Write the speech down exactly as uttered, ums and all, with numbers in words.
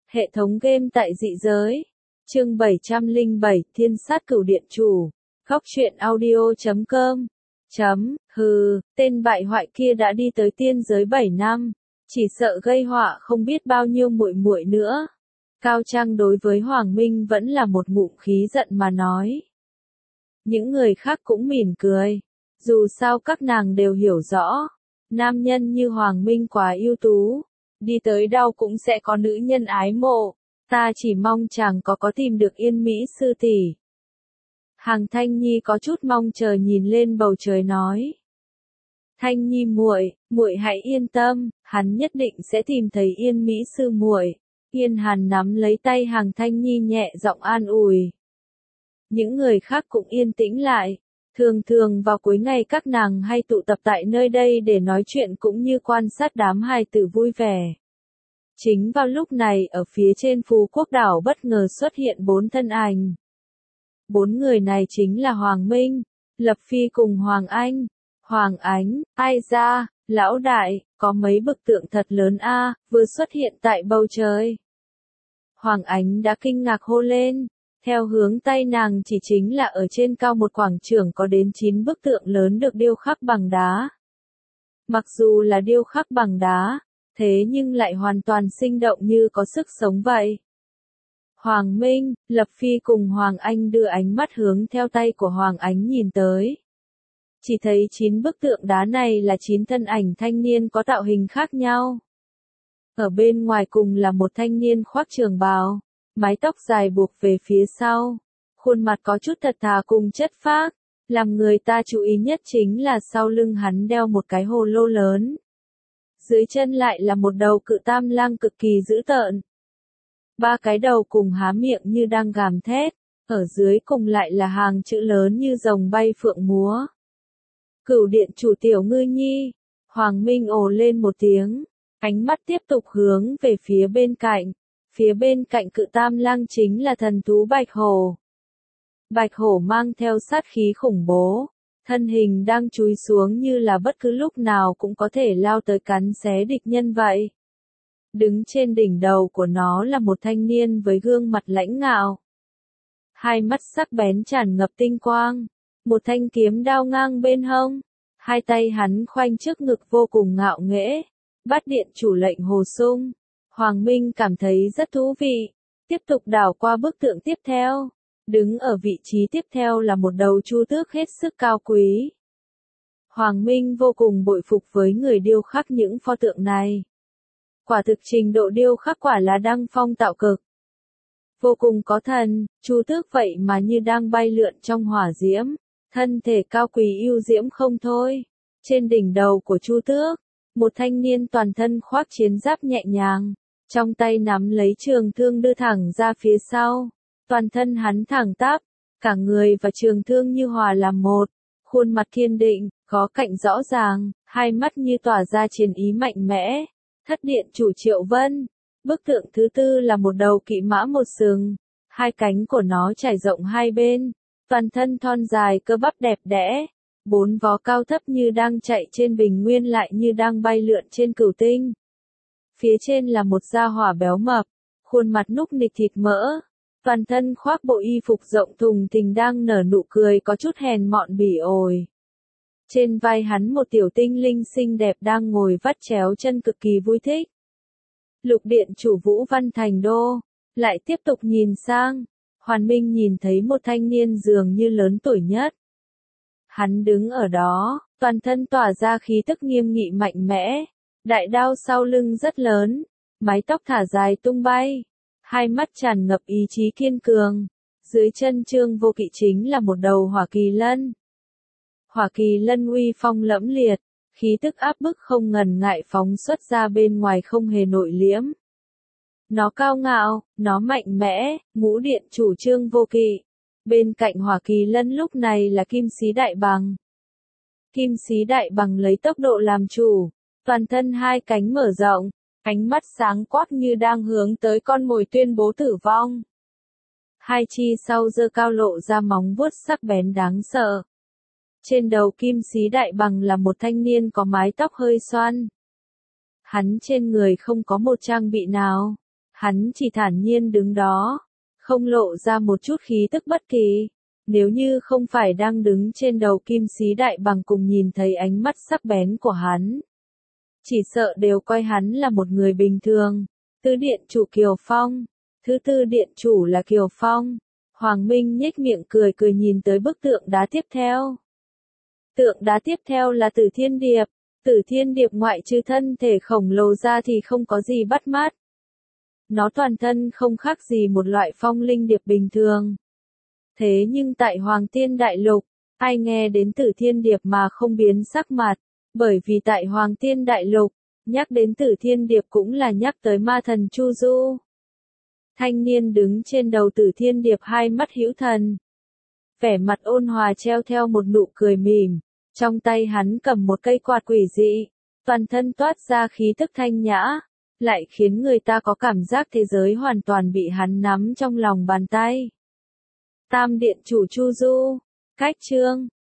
Hệ thống game tại dị giới. Chương bảy trăm lẻ bảy, Thiên sát cửu điện chủ. Góc truyện audio chấm com. Chấm, hừ, tên bại hoại kia đã đi tới tiên giới bảy năm, chỉ sợ gây họa không biết bao nhiêu muội muội nữa. Cao Trang đối với Hoàng Minh vẫn là một ngụm khí giận mà nói. Những người khác cũng mỉm cười, dù sao các nàng đều hiểu rõ, nam nhân như Hoàng Minh quá ưu tú, đi tới đâu cũng sẽ có nữ nhân ái mộ, ta chỉ mong chàng có có tìm được Yên Mỹ sư tỷ. Hàng Thanh Nhi có chút mong chờ nhìn lên bầu trời nói. Thanh Nhi muội, muội hãy yên tâm, hắn nhất định sẽ tìm thấy Yên Mỹ sư muội. Yên Hàn nắm lấy tay Hàng Thanh Nhi nhẹ giọng an ủi. Những người khác cũng yên tĩnh lại. Thường thường vào cuối ngày các nàng hay tụ tập tại nơi đây để nói chuyện cũng như quan sát đám hài tử vui vẻ. Chính vào lúc này ở phía trên Phú Quốc đảo bất ngờ xuất hiện bốn thân ảnh. Bốn người này chính là Hoàng Minh, Lập Phi cùng Hoàng Anh. Hoàng Ánh, ai ra, lão đại, có mấy bức tượng thật lớn a, vừa xuất hiện tại bầu trời. Hoàng Ánh đã kinh ngạc hô lên, theo hướng tay nàng chỉ chính là ở trên cao một quảng trường có đến chín bức tượng lớn được điêu khắc bằng đá. Mặc dù là điêu khắc bằng đá, thế nhưng lại hoàn toàn sinh động như có sức sống vậy. Hoàng Minh, Lập Phi cùng Hoàng Anh đưa ánh mắt hướng theo tay của Hoàng Ánh nhìn tới. Chỉ thấy chín bức tượng đá này là chín thân ảnh thanh niên có tạo hình khác nhau. Ở bên ngoài cùng là một thanh niên khoác trường bào, mái tóc dài buộc về phía sau, khuôn mặt có chút thật thà cùng chất phác, làm người ta chú ý nhất chính là sau lưng hắn đeo một cái hồ lô lớn. Dưới chân lại là một đầu cự tam lang cực kỳ dữ tợn. Ba cái đầu cùng há miệng như đang gầm thét, ở dưới cùng lại là hàng chữ lớn như rồng bay phượng múa. Cửu điện chủ Tiểu Ngư Nhi, Hoàng Minh ồ lên một tiếng, ánh mắt tiếp tục hướng về phía bên cạnh, phía bên cạnh cự tam lang chính là thần thú Bạch Hổ. Bạch Hổ mang theo sát khí khủng bố, thân hình đang chúi xuống như là bất cứ lúc nào cũng có thể lao tới cắn xé địch nhân vậy. Đứng trên đỉnh đầu của nó là một thanh niên với gương mặt lãnh ngạo. Hai mắt sắc bén tràn ngập tinh quang, một thanh kiếm đao ngang bên hông, hai tay hắn khoanh trước ngực vô cùng ngạo nghễ. Bát điện chủ lệnh hồ sung. Hoàng Minh cảm thấy rất thú vị, tiếp tục đảo qua bức tượng tiếp theo. Đứng ở vị trí tiếp theo là một đầu chu tước hết sức cao quý. Hoàng Minh vô cùng bội phục với người điêu khắc những pho tượng này. Quả thực trình độ điêu khắc quả là đăng phong tạo cực. Vô cùng có thần, chu tước vậy mà như đang bay lượn trong hỏa diễm, thân thể cao quý yêu diễm không thôi. Trên đỉnh đầu của chu tước, một thanh niên toàn thân khoác chiến giáp nhẹ nhàng, trong tay nắm lấy trường thương đưa thẳng ra phía sau, toàn thân hắn thẳng tắp, cả người và trường thương như hòa làm một, khuôn mặt kiên định, có cạnh rõ ràng, hai mắt như tỏa ra chiến ý mạnh mẽ. Thất điện chủ Triệu Vân, bức tượng thứ tư là một đầu kỵ mã một sừng, hai cánh của nó trải rộng hai bên, toàn thân thon dài cơ bắp đẹp đẽ. Bốn vó cao thấp như đang chạy trên bình nguyên lại như đang bay lượn trên cửu tinh. Phía trên là một gia hỏa béo mập, khuôn mặt núc nịch thịt mỡ, toàn thân khoác bộ y phục rộng thùng thình đang nở nụ cười có chút hèn mọn bỉ ổi. Trên vai hắn một tiểu tinh linh xinh đẹp đang ngồi vắt chéo chân cực kỳ vui thích. Lục điện chủ Vũ Văn Thành Đô, lại tiếp tục nhìn sang, Hoàn Minh nhìn thấy một thanh niên dường như lớn tuổi nhất. Hắn đứng ở đó, toàn thân tỏa ra khí tức nghiêm nghị mạnh mẽ, đại đao sau lưng rất lớn, mái tóc thả dài tung bay, hai mắt tràn ngập ý chí kiên cường, dưới chân Trương Vô Kỵ chính là một đầu hỏa kỳ lân. Hỏa kỳ lân uy phong lẫm liệt, khí tức áp bức không ngần ngại phóng xuất ra bên ngoài không hề nội liễm. Nó cao ngạo, nó mạnh mẽ, ngũ điện chủ Trương Vô Kỵ. Bên cạnh hỏa kỳ lân lúc này là Kim Xí Đại Bằng. Kim Xí Đại Bằng lấy tốc độ làm chủ, toàn thân hai cánh mở rộng, ánh mắt sáng quắc như đang hướng tới con mồi tuyên bố tử vong. Hai chi sau giơ cao lộ ra móng vuốt sắc bén đáng sợ. Trên đầu Kim Xí Đại Bằng là một thanh niên có mái tóc hơi xoăn. Hắn trên người không có một trang bị nào. Hắn chỉ thản nhiên đứng đó, không lộ ra một chút khí tức bất kỳ. Nếu như không phải đang đứng trên đầu kim sĩ đại bằng cùng nhìn thấy ánh mắt sắc bén của hắn, chỉ sợ đều coi hắn là một người bình thường. Tứ điện chủ Kiều Phong. Thứ tư điện chủ là Kiều Phong. Hoàng Minh nhếch miệng cười cười nhìn tới bức tượng đá tiếp theo. Tượng đá tiếp theo là Tử Thiên Điệp. Tử Thiên Điệp ngoại trừ thân thể khổng lồ ra thì không có gì bắt mắt. Nó toàn thân không khác gì một loại phong linh điệp bình thường. Thế nhưng tại Hoàng Tiên Đại Lục, ai nghe đến Tử Thiên Điệp mà không biến sắc mặt, bởi vì tại Hoàng Tiên Đại Lục, nhắc đến Tử Thiên Điệp cũng là nhắc tới ma thần Chu Du. Thanh niên đứng trên đầu Tử Thiên Điệp hai mắt hữu thần. Vẻ mặt ôn hòa treo theo một nụ cười mỉm, trong tay hắn cầm một cây quạt quỷ dị, toàn thân toát ra khí tức thanh nhã, lại khiến người ta có cảm giác thế giới hoàn toàn bị hắn nắm trong lòng bàn tay. Tam điện chủ Chu Du. Cách chương